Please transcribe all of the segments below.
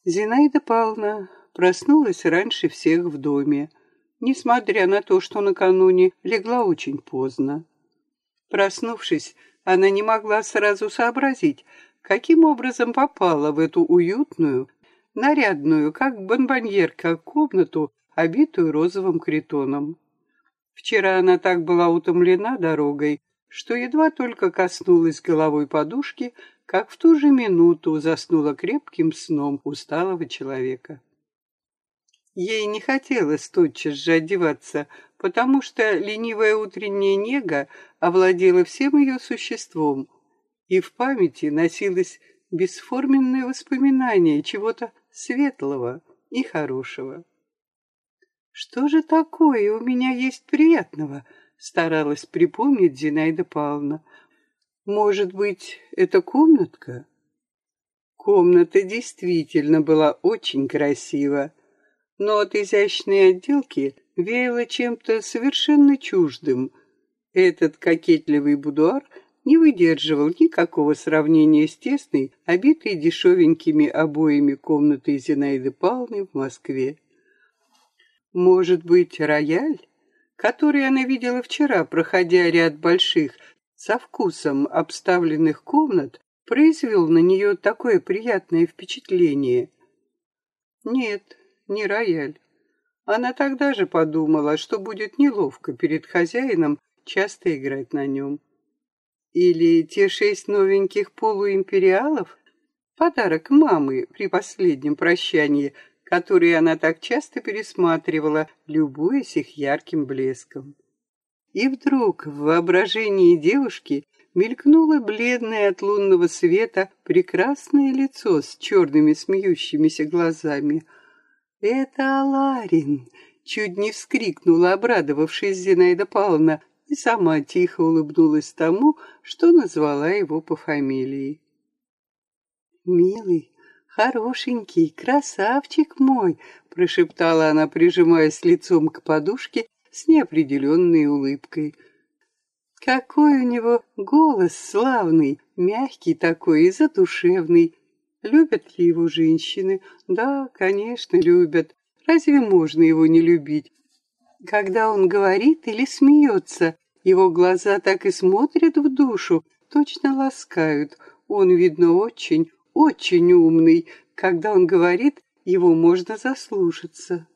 Зинаида Павловна проснулась раньше всех в доме, несмотря на то, что накануне легла очень поздно. Проснувшись, она не могла сразу сообразить, каким образом попала в эту уютную, нарядную, как бонбоньерка, комнату, обитую розовым критоном. Вчера она так была утомлена дорогой, что едва только коснулась головой подушки, как в ту же минуту заснула крепким сном усталого человека. Ей не хотелось тотчас же одеваться, потому что ленивая утренняя нега овладела всем ее существом, и в памяти носилось бесформенное воспоминание чего-то светлого и хорошего. «Что же такое у меня есть приятного?» — старалась припомнить Зинаида Павловна. «Может быть, это комнатка?» Комната действительно была очень красива, но от изящной отделки веяло чем-то совершенно чуждым. Этот кокетливый будуар не выдерживал никакого сравнения с тесной, обитой дешевенькими обоями комнатой Зинаиды Павловны в Москве. Может быть, рояль, который она видела вчера, проходя ряд больших, со вкусом обставленных комнат, произвел на нее такое приятное впечатление? Нет, не рояль. Она тогда же подумала, что будет неловко перед хозяином часто играть на нем. Или те 6 новеньких полуимпериалов, подарок мамы при последнем прощании, которые она так часто пересматривала, любуясь их ярким блеском. И вдруг в воображении девушки мелькнуло бледное от лунного света прекрасное лицо с черными смеющимися глазами. «Это Аларин!» — чуть не вскрикнула, обрадовавшись Зинаида Павловна, и сама тихо улыбнулась тому, что назвала его по фамилии. «Милый, хорошенький, красавчик мой!» — прошептала она, прижимаясь лицом к подушке с неопределенной улыбкой. «Какой у него голос славный, мягкий такой и задушевный! Любят ли его женщины? Да, конечно, любят. Разве можно его не любить? Когда он говорит или смеется, его глаза так и смотрят в душу, точно ласкают. Он, видно, очень, очень умный. Когда он говорит, его можно заслушаться».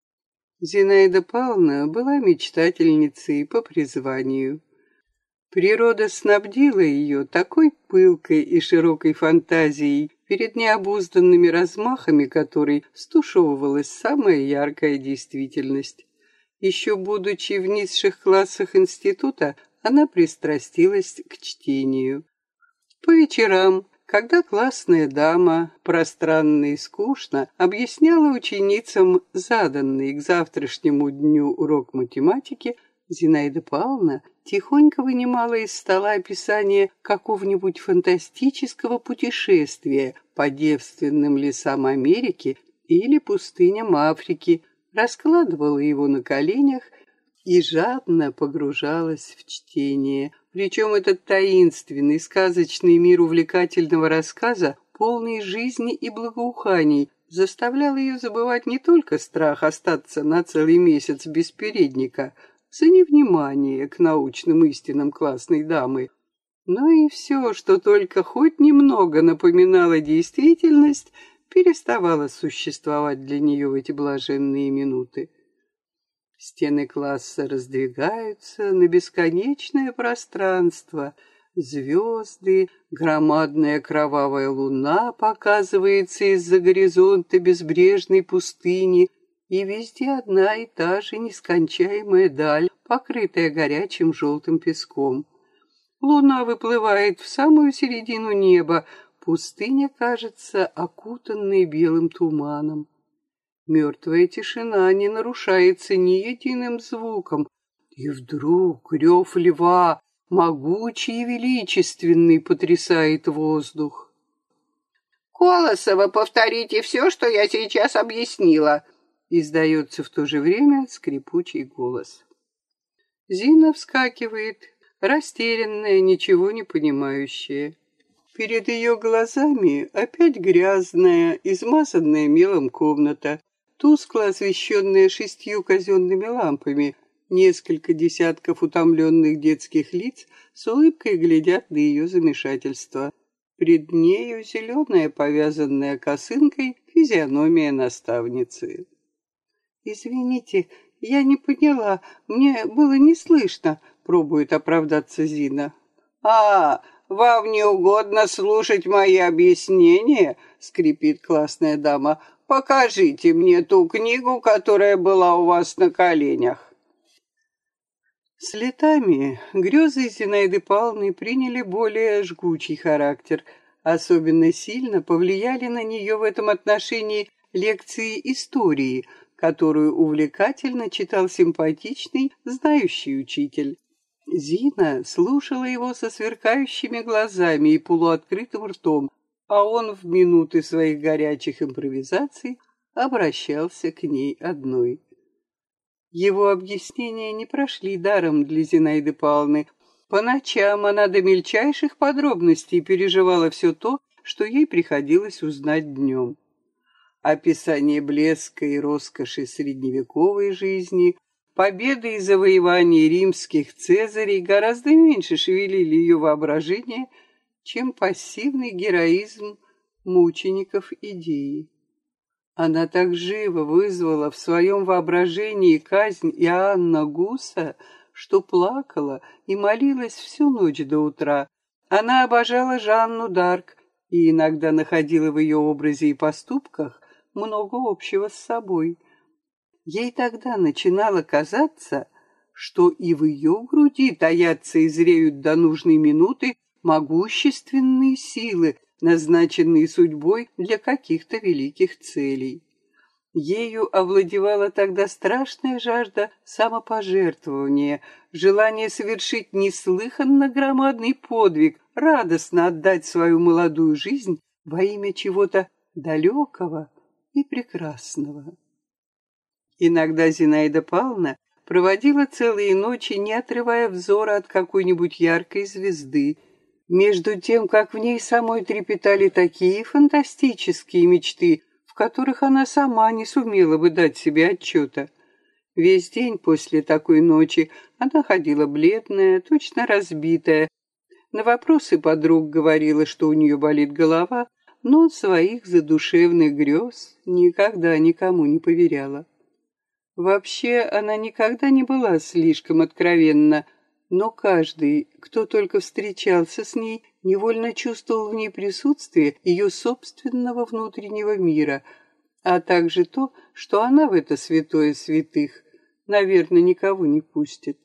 Зинаида Павловна была мечтательницей по призванию. Природа снабдила ее такой пылкой и широкой фантазией, перед необузданными размахами которой стушевывалась самая яркая действительность. Еще будучи в низших классах института, она пристрастилась к чтению. По вечерам, когда классная дама, пространно и скучно, объясняла ученицам заданный к завтрашнему дню урок математики, Зинаида Павловна тихонько вынимала из стола описание какого-нибудь фантастического путешествия по девственным лесам Америки или пустыням Африки, раскладывала его на коленях и жадно погружалась в чтение. Причем этот таинственный, сказочный мир увлекательного рассказа, полный жизни и благоуханий, заставлял ее забывать не только страх остаться на целый месяц без передника за невнимание к научным истинам классной дамы, но и все, что только хоть немного напоминало действительность, переставало существовать для нее в эти блаженные минуты. Стены класса раздвигаются на бесконечное пространство. Звезды, громадная кровавая луна показывается из-за горизонта безбрежной пустыни, и везде одна и та же нескончаемая даль, покрытая горячим желтым песком. Луна выплывает в самую середину неба, пустыня кажется окутанной белым туманом. Мертвая тишина не нарушается ни единым звуком, и вдруг рев льва, могучий и величественный, потрясает воздух. «Колосова, повторите все, что я сейчас объяснила», — издается в то же время скрипучий голос. Зина вскакивает, растерянная, ничего не понимающая. Перед ее глазами опять грязная, измазанная мелом комната, тускло освещенная 6 казенными лампами. Несколько десятков утомленных детских лиц с улыбкой глядят на ее замешательство. Пред нею зеленая, повязанная косынкой, физиономия наставницы. «Извините, я не поняла, мне было не слышно», — пробует оправдаться Зина. «А, вам не угодно слушать мои объяснения?» — скрипит классная дама. «Покажите мне ту книгу, которая была у вас на коленях». С летами грезы Зинаиды Павловны приняли более жгучий характер. Особенно сильно повлияли на нее в этом отношении лекции истории, которую увлекательно читал симпатичный, знающий учитель. Зина слушала его со сверкающими глазами и полуоткрытым ртом, а он в минуты своих горячих импровизаций обращался к ней одной. Его объяснения не прошли даром для Зинаиды Павловны. По ночам она до мельчайших подробностей переживала все то, что ей приходилось узнать днем. Описание блеска и роскоши средневековой жизни, победы и завоевания римских цезарей гораздо меньше шевелили ее воображение, чем пассивный героизм мучеников идеи. Она так живо вызвала в своем воображении казнь Иоанна Гуса, что плакала и молилась всю ночь до утра. Она обожала Жанну д'Арк и иногда находила в ее образе и поступках много общего с собой. Ей тогда начинало казаться, что и в ее груди таятся и зреют до нужной минуты могущественные силы, назначенные судьбой для каких-то великих целей. Ею овладевала тогда страшная жажда самопожертвования, желание совершить неслыханно громадный подвиг, радостно отдать свою молодую жизнь во имя чего-то далекого и прекрасного. Иногда Зинаида Павловна проводила целые ночи, не отрывая взора от какой-нибудь яркой звезды, между тем, как в ней самой трепетали такие фантастические мечты, в которых она сама не сумела бы дать себе отчета. Весь день после такой ночи она ходила бледная, точно разбитая. На вопросы подруг говорила, что у нее болит голова, но своих задушевных грез никогда никому не поверяла. Вообще, она никогда не была слишком откровенна, но каждый, кто только встречался с ней, невольно чувствовал в ней присутствие ее собственного внутреннего мира, а также то, что она в это святое святых, наверное, никого не пустит.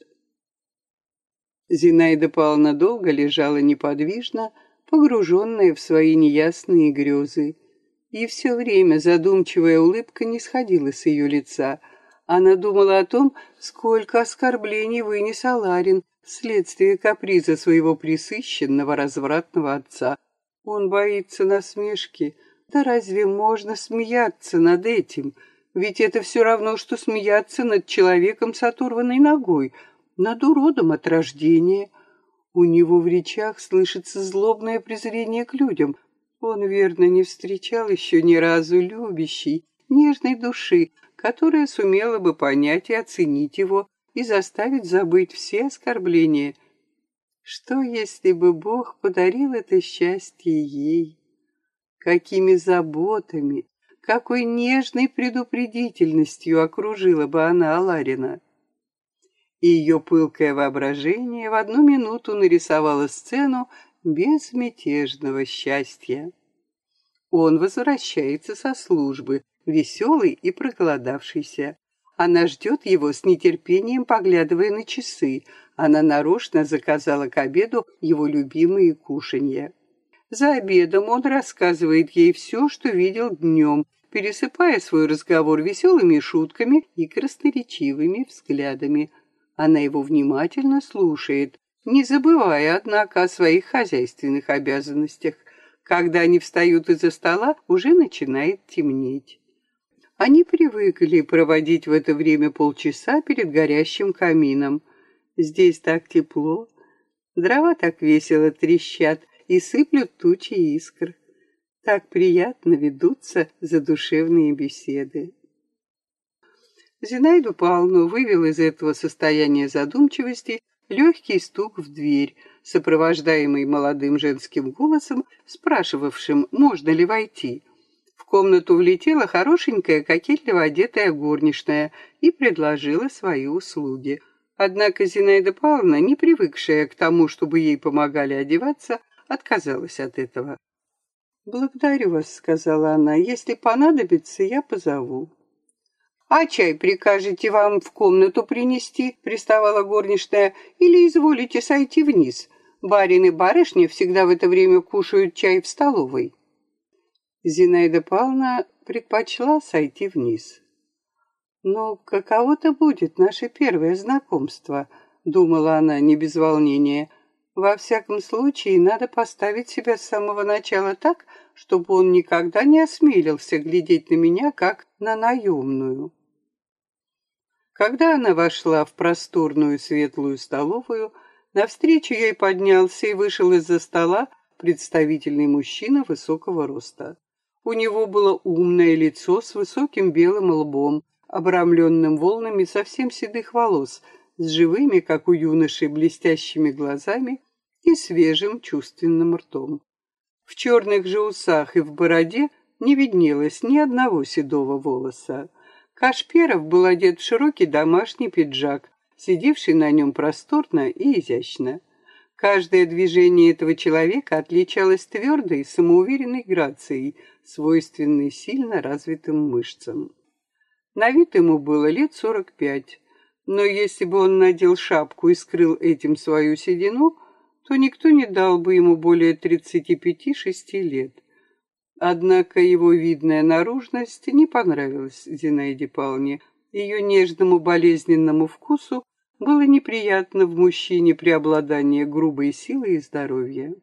Зинаида Павловна долго лежала неподвижно, погруженная в свои неясные грезы, и все время задумчивая улыбка не сходила с ее лица. Она думала о том, сколько оскорблений вынес Аларин вследствие каприза своего пресыщенного развратного отца. Он боится насмешки. Да разве можно смеяться над этим? Ведь это все равно, что смеяться над человеком с оторванной ногой, над уродом от рождения. У него в речах слышится злобное презрение к людям. Он, верно, не встречал еще ни разу любящей, нежной души, которая сумела бы понять и оценить его и заставить забыть все оскорбления. Что, если бы Бог подарил это счастье ей? Какими заботами, какой нежной предупредительностью окружила бы она Аларина? И ее пылкое воображение в одну минуту нарисовало сцену безмятежного счастья. Он возвращается со службы, веселый и проголодавшийся. Она ждет его с нетерпением, поглядывая на часы. Она нарочно заказала к обеду его любимые кушанья. За обедом он рассказывает ей все, что видел днем, пересыпая свой разговор веселыми шутками и красноречивыми взглядами. Она его внимательно слушает, не забывая, однако, о своих хозяйственных обязанностях. Когда они встают из-за стола, уже начинает темнеть. Они привыкли проводить в это время полчаса перед горящим камином. Здесь так тепло, дрова так весело трещат, и сыплют тучи искр. Так приятно ведутся задушевные беседы. Зинаиду Павловну вывел из этого состояния задумчивости легкий стук в дверь, сопровождаемый молодым женским голосом, спрашивавшим, можно ли войти. В комнату влетела хорошенькая, кокетливо одетая горничная и предложила свои услуги. Однако Зинаида Павловна, не привыкшая к тому, чтобы ей помогали одеваться, отказалась от этого. «Благодарю вас», — сказала она, — «если понадобится, я позову». «А чай прикажете вам в комнату принести?» — приставала горничная. «Или изволите сойти вниз? Барин и барышня всегда в это время кушают чай в столовой». Зинаида Павловна предпочла сойти вниз. «Но каково-то будет наше первое знакомство», — думала она не без волнения. «Во всяком случае, надо поставить себя с самого начала так, чтобы он никогда не осмелился глядеть на меня, как на наемную». Когда она вошла в просторную светлую столовую, навстречу ей поднялся и вышел из-за стола представительный мужчина высокого роста. У него было умное лицо с высоким белым лбом, обрамленным волнами совсем седых волос, с живыми, как у юноши, блестящими глазами и свежим чувственным ртом. В черных же усах и в бороде не виднелось ни одного седого волоса. Кашперов был одет в широкий домашний пиджак, сидевший на нем просторно и изящно. Каждое движение этого человека отличалось твердой, самоуверенной грацией, свойственной сильно развитым мышцам. На вид ему было лет 45, но если бы он надел шапку и скрыл этим свою седину, то никто не дал бы ему более 35-6 лет. Однако его видная наружность не понравилась Зинаиде Павловне. Ее нежному болезненному вкусу было неприятно в мужчине преобладание грубой силы и здоровья.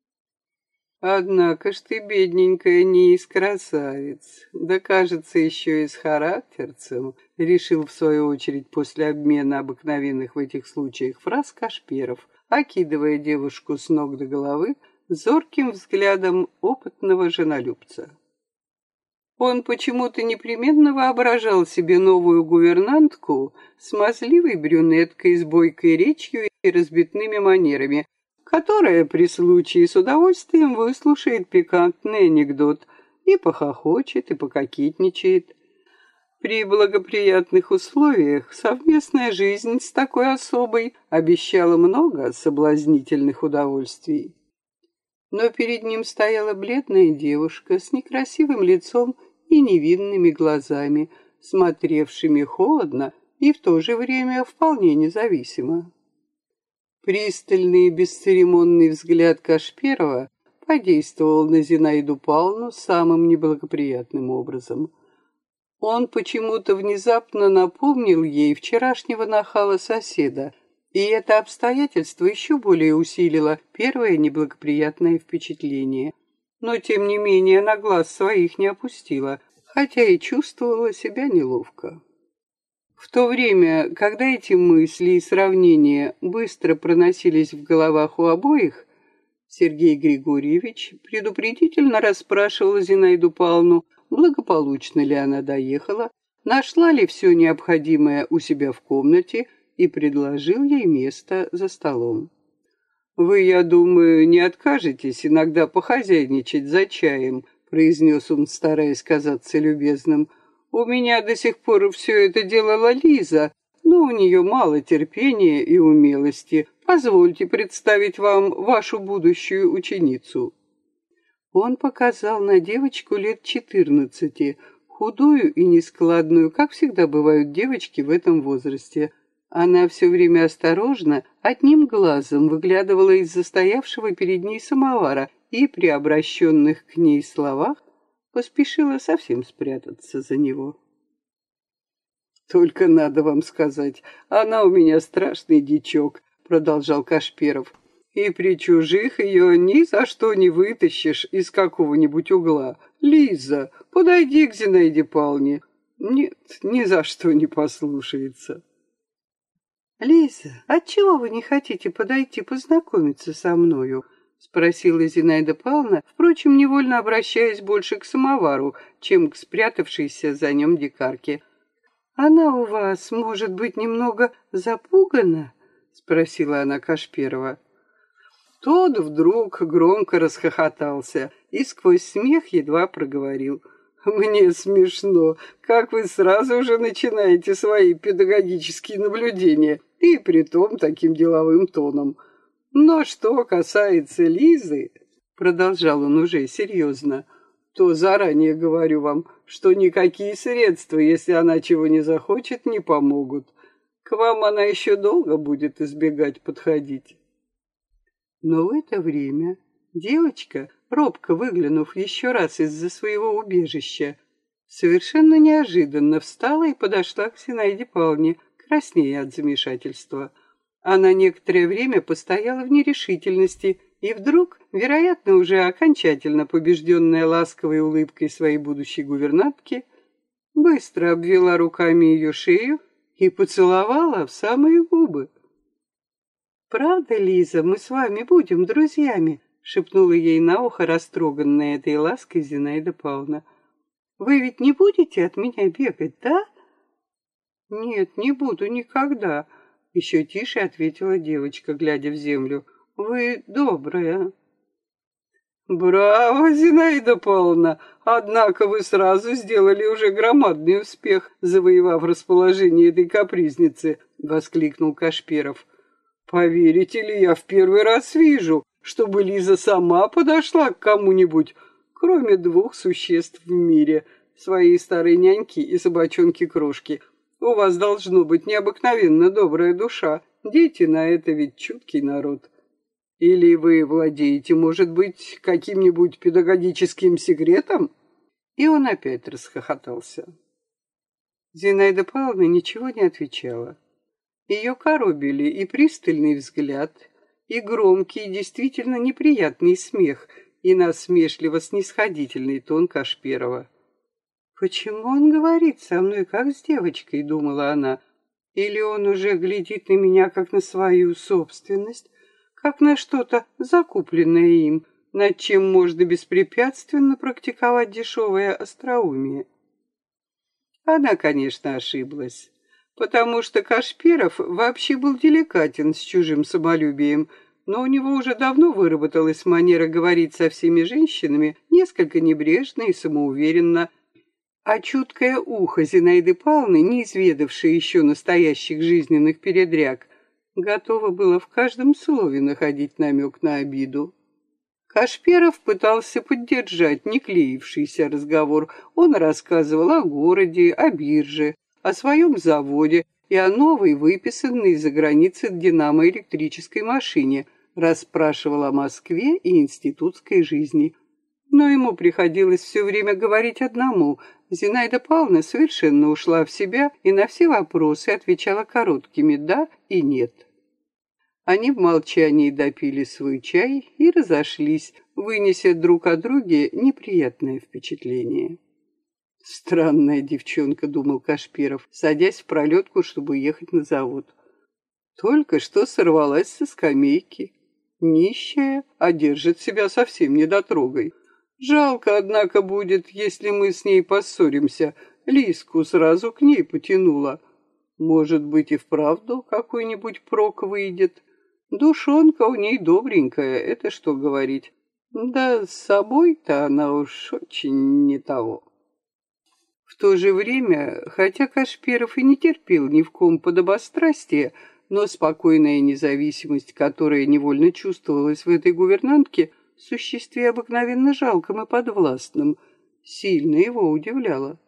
«Однако ж ты, бедненькая, не из красавиц, да, кажется, еще и с характерцем», решил в свою очередь после обмена обыкновенных в этих случаях фраз Кашперов, окидывая девушку с ног до головы зорким взглядом опытного женолюбца. Он почему-то непременно воображал себе новую гувернантку, смазливой брюнеткой с бойкой речью и разбитными манерами, которая при случае с удовольствием выслушает пикантный анекдот и похохочет, и пококетничает. При благоприятных условиях совместная жизнь с такой особой обещала много соблазнительных удовольствий. Но перед ним стояла бледная девушка с некрасивым лицом и невинными глазами, смотревшими холодно и в то же время вполне независимо. Пристальный и бесцеремонный взгляд Кашперова подействовал на Зинаиду Павловну самым неблагоприятным образом. Он почему-то внезапно напомнил ей вчерашнего нахала-соседа, и это обстоятельство еще более усилило первое неблагоприятное впечатление. Но, тем не менее, она глаз своих не опустила, хотя и чувствовала себя неловко. В то время, когда эти мысли и сравнения быстро проносились в головах у обоих, Сергей Григорьевич предупредительно расспрашивал Зинаиду Павловну, благополучно ли она доехала, нашла ли все необходимое у себя в комнате и предложил ей место за столом. «Вы, я думаю, не откажетесь иногда похозяйничать за чаем», произнес он, стараясь казаться любезным. «У меня до сих пор все это делала Лиза, но у нее мало терпения и умелости. Позвольте представить вам вашу будущую ученицу». Он показал на девочку лет 14, худую и нескладную, как всегда бывают девочки в этом возрасте. Она все время осторожно, одним глазом выглядывала из-за стоявшего перед ней самовара и при обращенных к ней словах поспешила совсем спрятаться за него. «Только надо вам сказать, она у меня страшный дичок», — продолжал Кашперов. «И при чужих ее ни за что не вытащишь из какого-нибудь угла. Лиза, подойди к Зинаиде Павловне». Нет, ни за что не послушается. «Лиза, отчего вы не хотите подойти познакомиться со мною?» спросила Зинаида Павловна, впрочем, невольно обращаясь больше к самовару, чем к спрятавшейся за нем дикарке. «Она у вас, может быть, немного запугана?» — спросила она Кашперова. Тот вдруг громко расхохотался и сквозь смех едва проговорил: «Мне смешно, как вы сразу же начинаете свои педагогические наблюдения, и притом таким деловым тоном. Но что касается Лизы, — продолжал он уже серьезно, — то заранее говорю вам, что никакие средства, если она чего не захочет, не помогут. К вам она еще долго будет избегать подходить». Но в это время девочка, робко выглянув еще раз из-за своего убежища, совершенно неожиданно встала и подошла к Зинаиде Павловне, краснея от замешательства. Она некоторое время постояла в нерешительности, и вдруг, вероятно, уже окончательно побежденная ласковой улыбкой своей будущей гувернантки, быстро обвела руками ее шею и поцеловала в самые губы. «Правда, Лиза, мы с вами будем друзьями?» — шепнула ей на ухо растроганная этой лаской Зинаида Павловна. «Вы ведь не будете от меня бегать, да?» «Нет, не буду никогда», — еще тише ответила девочка, глядя в землю. «Вы добрая». «Браво, Зинаида Павловна! Однако вы сразу сделали уже громадный успех, завоевав расположение этой капризницы», — воскликнул Кашперов. «Поверите ли, я в первый раз вижу, чтобы Лиза сама подошла к кому-нибудь, кроме двух существ в мире, своей старой няньки и собачонки-крошки. У вас должно быть необыкновенно добрая душа. Дети на это ведь чуткий народ. Или вы владеете, может быть, каким-нибудь педагогическим секретом?» И он опять расхохотался. Зинаида Павловна ничего не отвечала. Ее коробили и пристальный взгляд, и громкий, действительно неприятный смех, и насмешливо-снисходительный тон Кашперова. «Почему он говорит со мной, как с девочкой?» — думала она. «Или он уже глядит на меня, как на свою собственность, как на что-то закупленное им, над чем можно беспрепятственно практиковать дешевое остроумие?» Она, конечно, ошиблась, потому что Кашперов вообще был деликатен с чужим самолюбием, но у него уже давно выработалась манера говорить со всеми женщинами несколько небрежно и самоуверенно, а чуткое ухо Зинаиды Павловны, не изведавшее еще настоящих жизненных передряг, готово было в каждом слове находить намек на обиду. Кашперов пытался поддержать не клеившийся разговор. Он рассказывал о городе, о бирже, о своем заводе и о новой, выписанной из-за границы динамо-электрической машине, расспрашивал о Москве и институтской жизни. Но ему приходилось все время говорить одному. Зинаида Павловна совершенно ушла в себя и на все вопросы отвечала короткими «да» и «нет». Они в молчании допили свой чай и разошлись, вынеся друг о друге неприятное впечатление. «Странная девчонка», — думал Кашперов, садясь в пролетку, чтобы ехать на завод. «Только что сорвалась со скамейки. Нищая, а держит себя совсем недотрогой. Жалко, однако, будет, если мы с ней поссоримся. Лизку сразу к ней потянула. Может быть, и вправду какой-нибудь прок выйдет. Душонка у ней добренькая, это что говорить. Да с собой-то она уж очень не того». В то же время, хотя Кашперов и не терпел ни в ком подобострастия, но спокойная независимость, которая невольно чувствовалась в этой гувернантке, в существе обыкновенно жалком и подвластном, сильно его удивляла.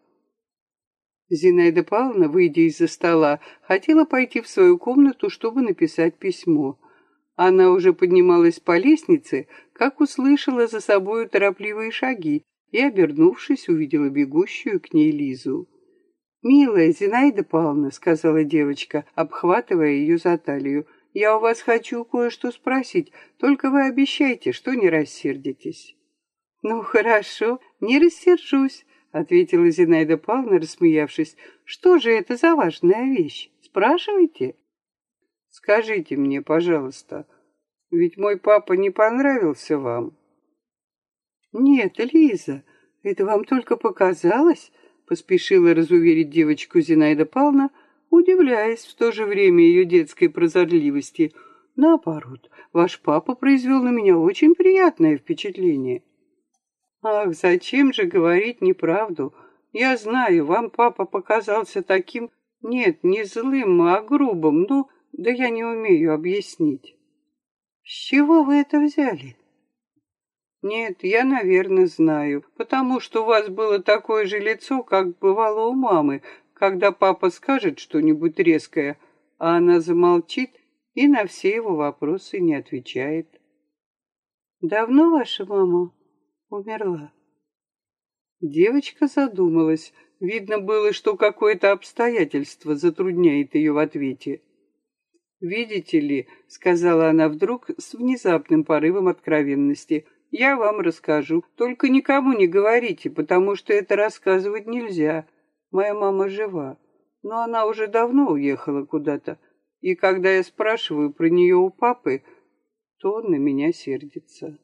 Зинаида Павловна, выйдя из-за стола, хотела пойти в свою комнату, чтобы написать письмо. Она уже поднималась по лестнице, как услышала за собою торопливые шаги и, обернувшись, увидела бегущую к ней Лизу. «Милая Зинаида Павловна», — сказала девочка, обхватывая ее за талию, — «я у вас хочу кое-что спросить, только вы обещайте, что не рассердитесь». «Ну, хорошо, не рассержусь», — ответила Зинаида Павловна, рассмеявшись. «Что же это за важная вещь? Спрашивайте». «Скажите мне, пожалуйста, Ведь мой папа не понравился вам. Нет, Лиза, это вам только показалось, поспешила разуверить девочку Зинаида Павловна, удивляясь в то же время ее детской прозорливости. Наоборот, ваш папа произвел на меня очень приятное впечатление. Ах, зачем же говорить неправду? Я знаю, вам папа показался таким, нет, не злым, а грубым, ну, да я не умею объяснить. С чего вы это взяли? Нет, я, наверное, знаю, потому что у вас было такое же лицо, как бывало у мамы, когда папа скажет что-нибудь резкое, а она замолчит и на все его вопросы не отвечает. Давно ваша мама умерла? Девочка задумалась. Видно было, что какое-то обстоятельство затрудняет ее в ответе. «Видите ли», — сказала она вдруг с внезапным порывом откровенности, — «я вам расскажу, только никому не говорите, потому что это рассказывать нельзя. Моя мама жива, но она уже давно уехала куда-то, и когда я спрашиваю про нее у папы, то он на меня сердится».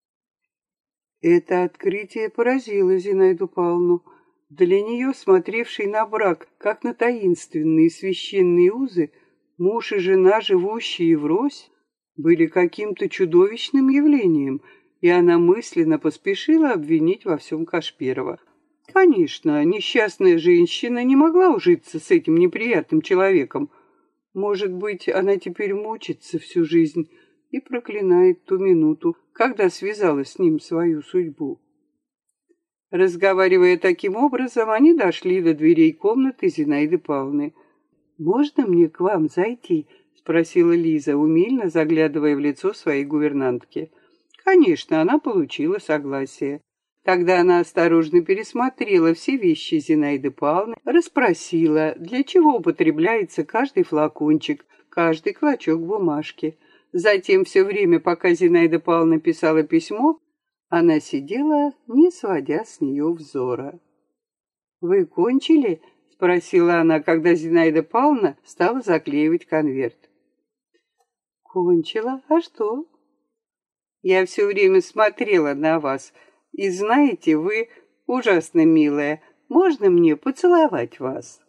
Это открытие поразило Зинаиду Павловну. Для нее, смотревшей на брак, как на таинственные священные узы, муж и жена, живущие врозь, были каким-то чудовищным явлением, и она мысленно поспешила обвинить во всем Кашпирова. Конечно, несчастная женщина не могла ужиться с этим неприятным человеком. Может быть, она теперь мучится всю жизнь и проклинает ту минуту, когда связала с ним свою судьбу. Разговаривая таким образом, они дошли до дверей комнаты Зинаиды Павловны. «Можно мне к вам зайти?» — спросила Лиза, умильно заглядывая в лицо своей гувернантки. Конечно, она получила согласие. Тогда она осторожно пересмотрела все вещи Зинаиды Павловны, расспросила, для чего употребляется каждый флакончик, каждый клочок бумажки. Затем все время, пока Зинаида Павловна писала письмо, она сидела, не сводя с нее взора. «Вы кончили?» — спросила она, когда Зинаида Павловна стала заклеивать конверт. «Кончила? А что?» «Я все время смотрела на вас, и знаете, вы ужасно милая. Можно мне поцеловать вас?»